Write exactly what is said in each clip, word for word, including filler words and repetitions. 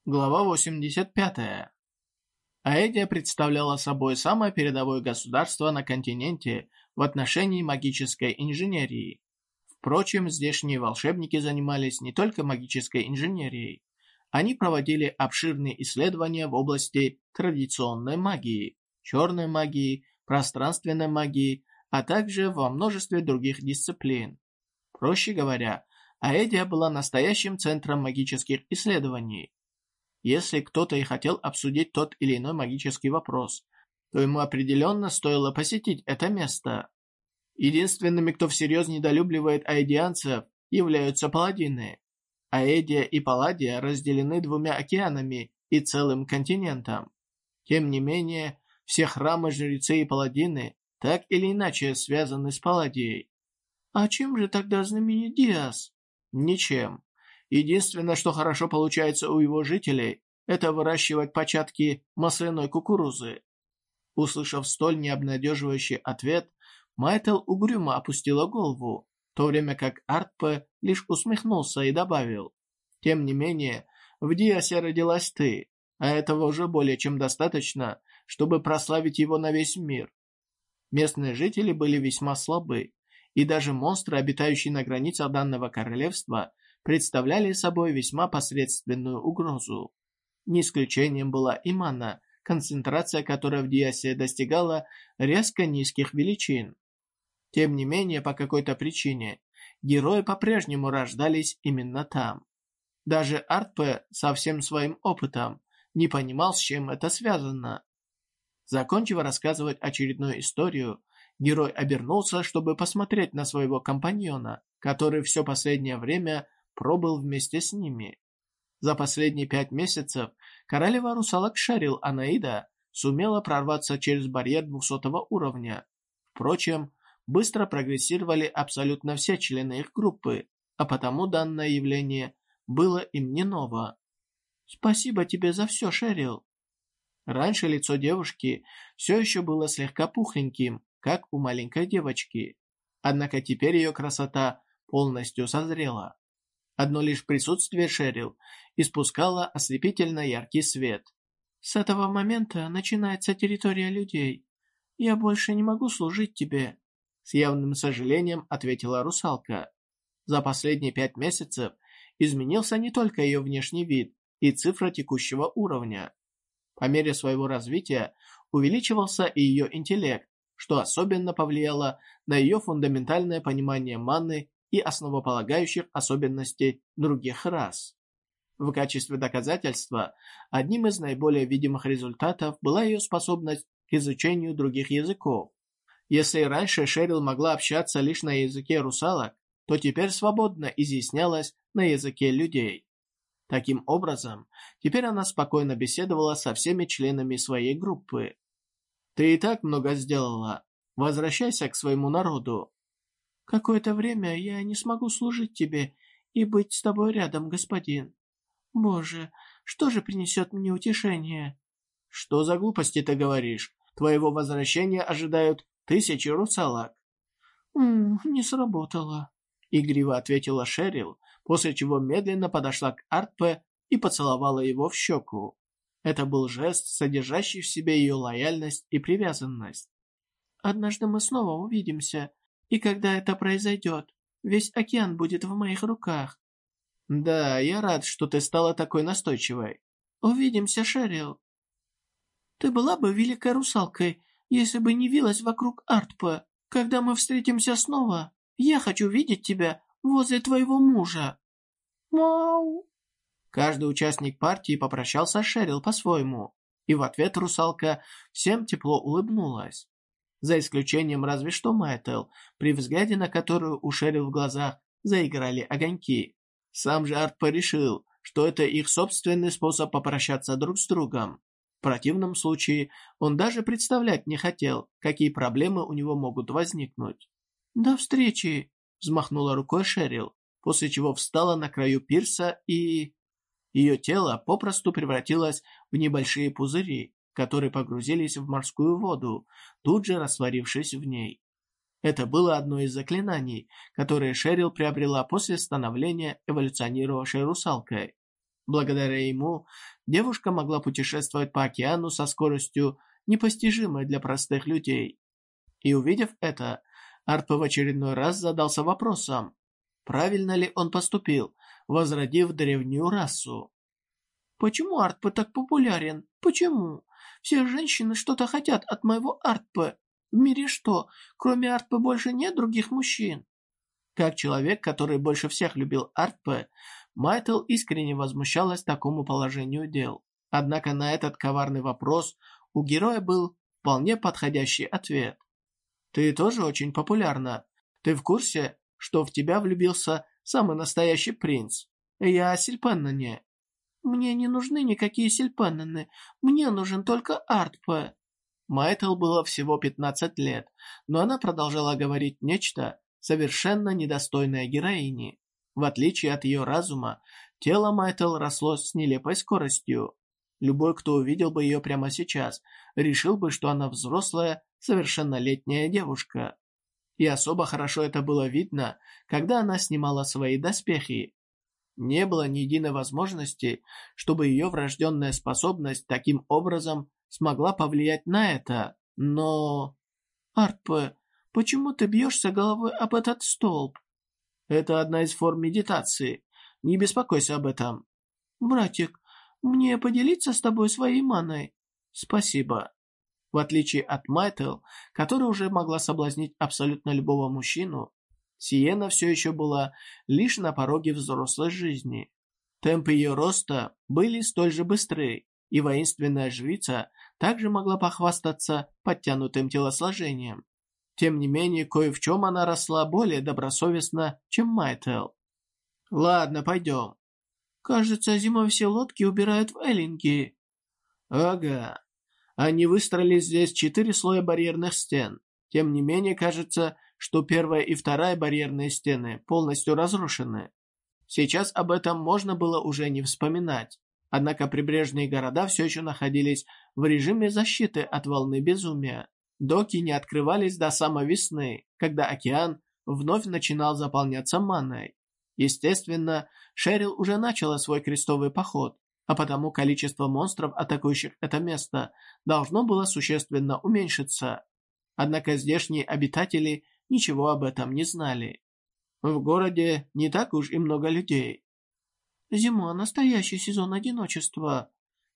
Глава восемьдесят пятая. Аэдия представляла собой самое передовое государство на континенте в отношении магической инженерии. Впрочем, здешние волшебники занимались не только магической инженерией. Они проводили обширные исследования в области традиционной магии, черной магии, пространственной магии, а также во множестве других дисциплин. Проще говоря, Аэдия была настоящим центром магических исследований. Если кто-то и хотел обсудить тот или иной магический вопрос, то ему определенно стоило посетить это место. Единственными, кто всерьез недолюбливает аэдианцев, являются паладины. Аэдия и Палладия разделены двумя океанами и целым континентом. Тем не менее, все храмы, жрецы и паладины так или иначе связаны с Палладией. А чем же тогда знаменит Диас? Ничем. Единственное, что хорошо получается у его жителей, это выращивать початки масляной кукурузы. Услышав столь необнадеживающий ответ, Майтел угрюмо опустила голову, в то время как Артпе лишь усмехнулся и добавил: «Тем не менее, в Диасе родилась ты, а этого уже более чем достаточно, чтобы прославить его на весь мир». Местные жители были весьма слабы, и даже монстры, обитающие на границах данного королевства, представляли собой весьма посредственную угрозу. Не исключением была и мана, концентрация которой в Диасе достигала резко низких величин. Тем не менее, по какой-то причине, герои по-прежнему рождались именно там. Даже Артпе со всем своим опытом не понимал, с чем это связано. Закончив рассказывать очередную историю, герой обернулся, чтобы посмотреть на своего компаньона, который все последнее время пробыл вместе с ними. За последние пять месяцев королева русалок Шерил Анаида сумела прорваться через барьер двухсотого уровня. Впрочем, быстро прогрессировали абсолютно все члены их группы, а потому данное явление было им не ново. «Спасибо тебе за все, Шерил». Раньше лицо девушки все еще было слегка пухленьким, как у маленькой девочки. Однако теперь ее красота полностью созрела. Одно лишь присутствие Шерил испускало ослепительно яркий свет. «С этого момента начинается территория людей. Я больше не могу служить тебе», — с явным сожалением ответила русалка. За последние пять месяцев изменился не только ее внешний вид и цифра текущего уровня. По мере своего развития увеличивался и ее интеллект, что особенно повлияло на ее фундаментальное понимание маны и основополагающих особенностей других рас. В качестве доказательства, одним из наиболее видимых результатов была ее способность к изучению других языков. Если раньше Шерил могла общаться лишь на языке русалок, то теперь свободно изъяснялась на языке людей. Таким образом, теперь она спокойно беседовала со всеми членами своей группы. «Ты и так много сделала. Возвращайся к своему народу». «Какое-то время я не смогу служить тебе и быть с тобой рядом, господин. Боже, что же принесет мне утешение?» «Что за глупости ты говоришь? Твоего возвращения ожидают тысячи русалок». «Ммм, не сработало», — игриво ответила Шерил, после чего медленно подошла к Артпе и поцеловала его в щеку. Это был жест, содержащий в себе ее лояльность и привязанность. «Однажды мы снова увидимся, и когда это произойдет, весь океан будет в моих руках». «Да, я рад, что ты стала такой настойчивой». «Увидимся, Шерил». «Ты была бы великой русалкой, если бы не вилась вокруг Артпе. Когда мы встретимся снова, я хочу видеть тебя возле твоего мужа». «Мяу». Каждый участник партии попрощался с Шерил по-своему, и в ответ русалка всем тепло улыбнулась. За исключением разве что Майтел, при взгляде на которую у Шерил в глазах заиграли огоньки. Сам же Артпе решил, что это их собственный способ попрощаться друг с другом. В противном случае он даже представлять не хотел, какие проблемы у него могут возникнуть. «До встречи!» — взмахнула рукой Шерил, после чего встала на краю пирса и... Ее тело попросту превратилось в небольшие пузыри, которые погрузились в морскую воду, тут же растворившись в ней. Это было одно из заклинаний, которые Шерил приобрела после становления эволюционировавшей русалкой. Благодаря ему девушка могла путешествовать по океану со скоростью, непостижимой для простых людей. И увидев это, Артпе в очередной раз задался вопросом, правильно ли он поступил, возродив древнюю расу. «Почему Артпе так популярен? Почему? Все женщины что-то хотят от моего Артпе. В мире что, кроме Артпе больше нет других мужчин?» Как человек, который больше всех любил Артпе, Майтл искренне возмущалась такому положению дел. Однако на этот коварный вопрос у героя был вполне подходящий ответ. «Ты тоже очень популярна. Ты в курсе, что в тебя влюбился самый настоящий принц? Я о Сильпенноне». «Мне не нужны никакие Сильпенноны. Мне нужен только Артпе». Майтл было всего пятнадцать лет, но она продолжала говорить нечто совершенно недостойное героини. В отличие от ее разума, тело Майтл росло с нелепой скоростью. Любой, кто увидел бы ее прямо сейчас, решил бы, что она взрослая, совершеннолетняя девушка. И особо хорошо это было видно, когда она снимала свои доспехи. Не было ни единой возможности, чтобы ее врожденная способность таким образом смогла повлиять на это, но... «Артпе, почему ты бьешься головой об этот столб?» «Это одна из форм медитации. Не беспокойся об этом». «Братик, мне поделиться с тобой своей маной?» «Спасибо». В отличие от Майтл, которая уже могла соблазнить абсолютно любого мужчину, Сиена все еще была лишь на пороге взрослой жизни. Темпы ее роста были столь же быстры, и воинственная жрица также могла похвастаться подтянутым телосложением. Тем не менее, кое в чем она росла более добросовестно, чем Майтл. «Ладно, пойдем». «Кажется, зимой все лодки убирают в Эллинги». «Ага. Они выстроили здесь четыре слоя барьерных стен. Тем не менее, кажется, что первая и вторая барьерные стены полностью разрушены. Сейчас об этом можно было уже не вспоминать. Однако прибрежные города все еще находились в режиме защиты от волны безумия. Доки не открывались до самой весны, когда океан вновь начинал заполняться маной. Естественно, Шерил уже начала свой крестовый поход, а потому количество монстров, атакующих это место, должно было существенно уменьшиться. Однако здешние обитатели ничего об этом не знали. В городе не так уж и много людей. «Зима – настоящий сезон одиночества.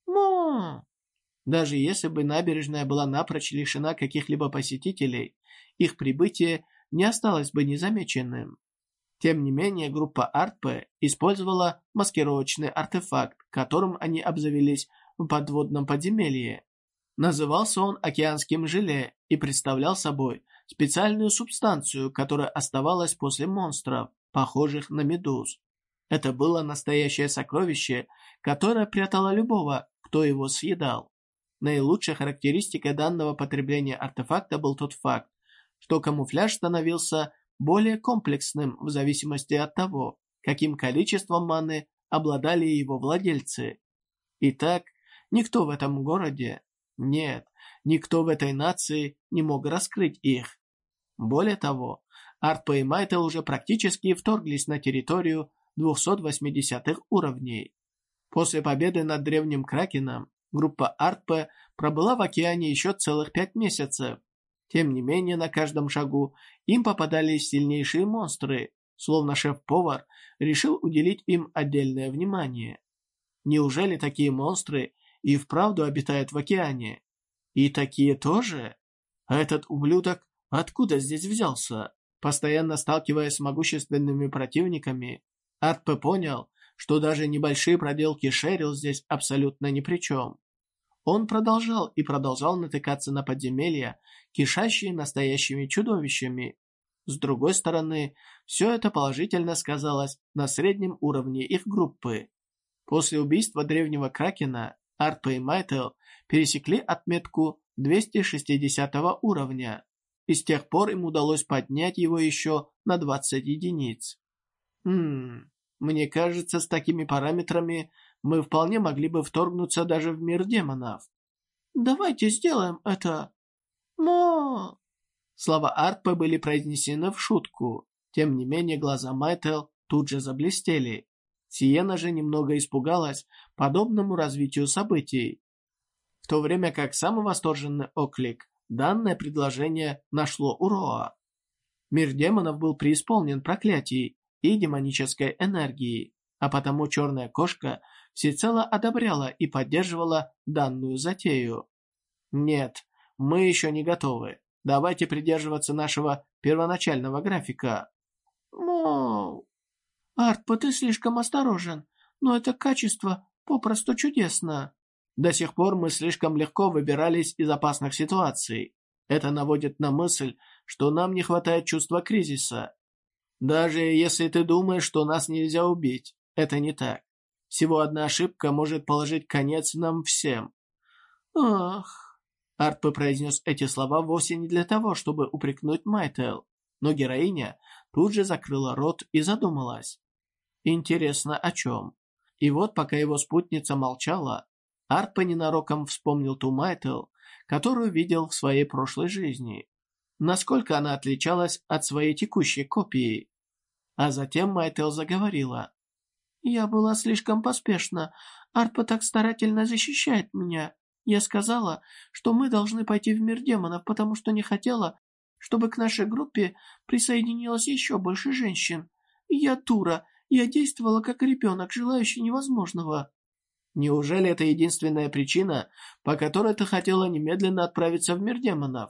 Мо!» Даже если бы набережная была напрочь лишена каких-либо посетителей, их прибытие не осталось бы незамеченным. Тем не менее, группа Артпе использовала маскировочный артефакт, которым они обзавелись в подводном подземелье. Назывался он океанским желе и представлял собой специальную субстанцию, которая оставалась после монстров, похожих на медуз. Это было настоящее сокровище, которое прятало любого, кто его съедал. Наилучшей характеристикой данного потребления артефакта был тот факт, что камуфляж становился более комплексным в зависимости от того, каким количеством маны обладали его владельцы. Итак, никто в этом городе, нет, никто в этой нации не мог раскрыть их. Более того, Артпе и Майтл уже практически вторглись на территорию двухсот восьмидесятых уровней. После победы над древним Кракеном группа Артпе пробыла в океане еще целых пять месяцев. Тем не менее, на каждом шагу им попадались сильнейшие монстры, словно шеф-повар решил уделить им отдельное внимание. Неужели такие монстры и вправду обитают в океане? И такие тоже? А этот ублюдок откуда здесь взялся? Постоянно сталкиваясь с могущественными противниками, Артпе понял, что даже небольшие проделки Шерил здесь абсолютно ни при чем. Он продолжал и продолжал натыкаться на подземелья, кишащие настоящими чудовищами. С другой стороны, все это положительно сказалось на среднем уровне их группы. После убийства древнего Кракена Артпе и Майтл пересекли отметку двухсот шестидесятого уровня, и с тех пор им удалось поднять его еще на двадцать единиц. Хм, мне кажется, с такими параметрами мы вполне могли бы вторгнуться даже в мир демонов. «Давайте сделаем это!» «Мо!» Слова Артпе были произнесены в шутку. Тем не менее, глаза Майтл тут же заблестели. Сиена же немного испугалась подобному развитию событий, в то время как самый восторженный оклик данное предложение нашло у Роа. Мир демонов был преисполнен проклятий и демонической энергии, а потому черная кошка всецело одобряла и поддерживала данную затею. Нет, мы еще не готовы. Давайте придерживаться нашего первоначального графика. Мол, Артпа, ты слишком осторожен, но это качество попросту чудесно. До сих пор мы слишком легко выбирались из опасных ситуаций. Это наводит на мысль, что нам не хватает чувства кризиса. Даже если ты думаешь, что нас нельзя убить, это не так. Всего одна ошибка может положить конец нам всем. Ах... Артпа произнес эти слова вовсе не для того, чтобы упрекнуть Майтел, но героиня тут же закрыла рот и задумалась. Интересно, о чем? И вот, пока его спутница молчала, Артпа ненароком вспомнил ту Майтел, которую видел в своей прошлой жизни. Насколько она отличалась от своей текущей копии. А затем Майтел заговорила. «Я была слишком поспешна. Артпа так старательно защищает меня. Я сказала, что мы должны пойти в мир демонов, потому что не хотела, чтобы к нашей группе присоединилось еще больше женщин. Я дура, я действовала как ребенок, желающий невозможного». Неужели это единственная причина, по которой ты хотела немедленно отправиться в мир демонов?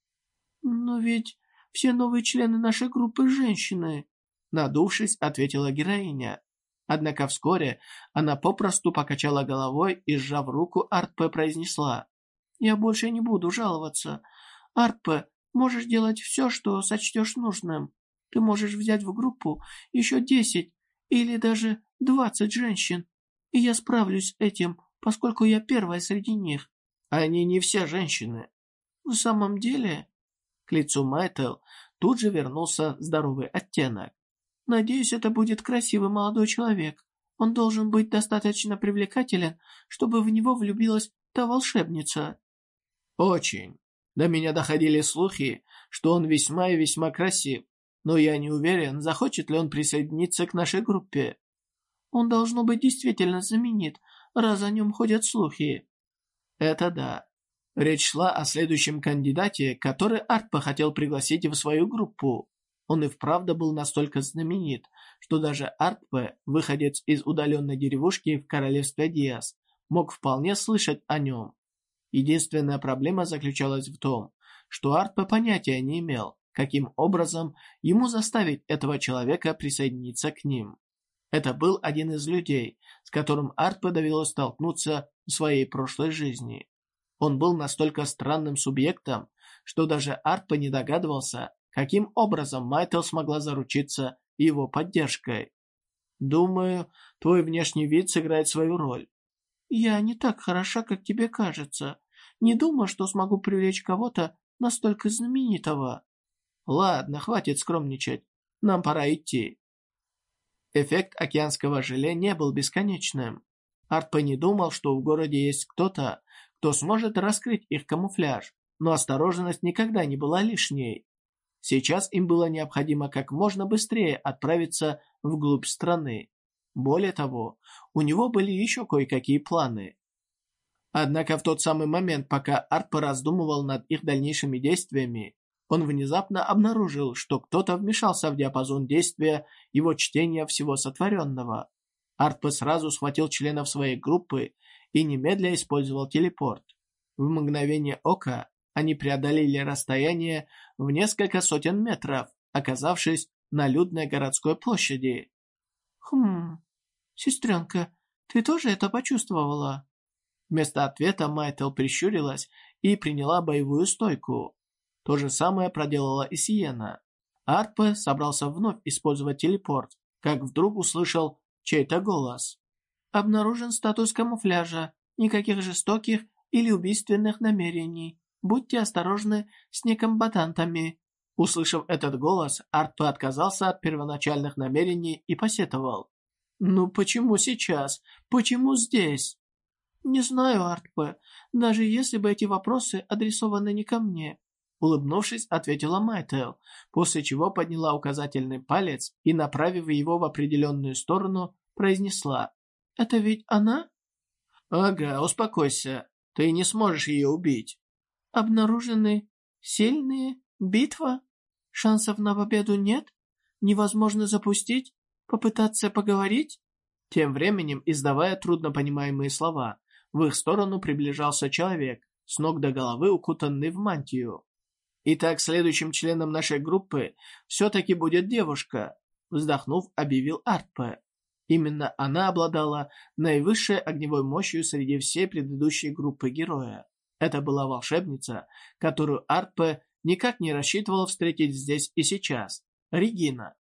Но ведь все новые члены нашей группы женщины, надувшись, ответила героиня. Однако вскоре она попросту покачала головой и, сжав руку, Артпе произнесла. «Я больше не буду жаловаться. Артпе, можешь делать все, что сочтешь нужным. Ты можешь взять в группу еще десять или даже двадцать женщин, и я справлюсь с этим, поскольку я первая среди них. Они не все женщины». В самом деле, к лицу Майтел тут же вернулся здоровый оттенок. «Надеюсь, это будет красивый молодой человек. Он должен быть достаточно привлекателен, чтобы в него влюбилась та волшебница». «Очень. До меня доходили слухи, что он весьма и весьма красив, но я не уверен, захочет ли он присоединиться к нашей группе». «Он, должно быть, действительно знаменит, раз о нем ходят слухи». «Это да. Речь шла о следующем кандидате, который Артпа хотел пригласить в свою группу. Он и вправду был настолько знаменит, что даже Артпе, выходец из удаленной деревушки в королевстве Диас, мог вполне слышать о нем. Единственная проблема заключалась в том, что Артпе понятия не имел, каким образом ему заставить этого человека присоединиться к ним. Это был один из людей, с которым Артпе довелось столкнуться в своей прошлой жизни. Он был настолько странным субъектом, что даже Артпе не догадывался, каким образом Майтел смогла заручиться его поддержкой. «Думаю, твой внешний вид сыграет свою роль». «Я не так хороша, как тебе кажется. Не думаю, что смогу привлечь кого-то настолько знаменитого». «Ладно, хватит скромничать. Нам пора идти». Эффект океанского желе не был бесконечным. Артпе не думал, что в городе есть кто-то, кто сможет раскрыть их камуфляж, но осторожность никогда не была лишней. Сейчас им было необходимо как можно быстрее отправиться вглубь страны. Более того, у него были еще кое-какие планы. Однако в тот самый момент, пока Артпе раздумывал над их дальнейшими действиями, он внезапно обнаружил, что кто-то вмешался в диапазон действия его чтения всего сотворенного. Артпе сразу схватил членов своей группы и немедля использовал телепорт. В мгновение ока они преодолели расстояние в несколько сотен метров, оказавшись на людной городской площади. «Хм, сестренка, ты тоже это почувствовала?» Вместо ответа Майтел прищурилась и приняла боевую стойку. То же самое проделала и Сиена. Артпе собрался вновь использовать телепорт, как вдруг услышал чей-то голос. «Обнаружен статус камуфляжа. Никаких жестоких или убийственных намерений. Будьте осторожны с некомбатантами». Услышав этот голос, Артпе отказался от первоначальных намерений и посетовал. «Ну почему сейчас? Почему здесь?» «Не знаю, Артпе, даже если бы эти вопросы адресованы не ко мне», улыбнувшись, ответила Майтел, после чего подняла указательный палец и, направив его в определенную сторону, произнесла: «Это ведь она?» «Ага, успокойся. Ты не сможешь ее убить». «Обнаружены сильные? Битва? Шансов на победу нет? Невозможно запустить? Попытаться поговорить?» Тем временем, издавая труднопонимаемые слова, в их сторону приближался человек, с ног до головы укутанный в мантию. «Итак, следующим членом нашей группы все-таки будет девушка», вздохнув, объявил Артпе. Именно она обладала наивысшей огневой мощью среди всей предыдущей группы героя. Это была волшебница, которую Артпе никак не рассчитывал встретить здесь и сейчас, Регина.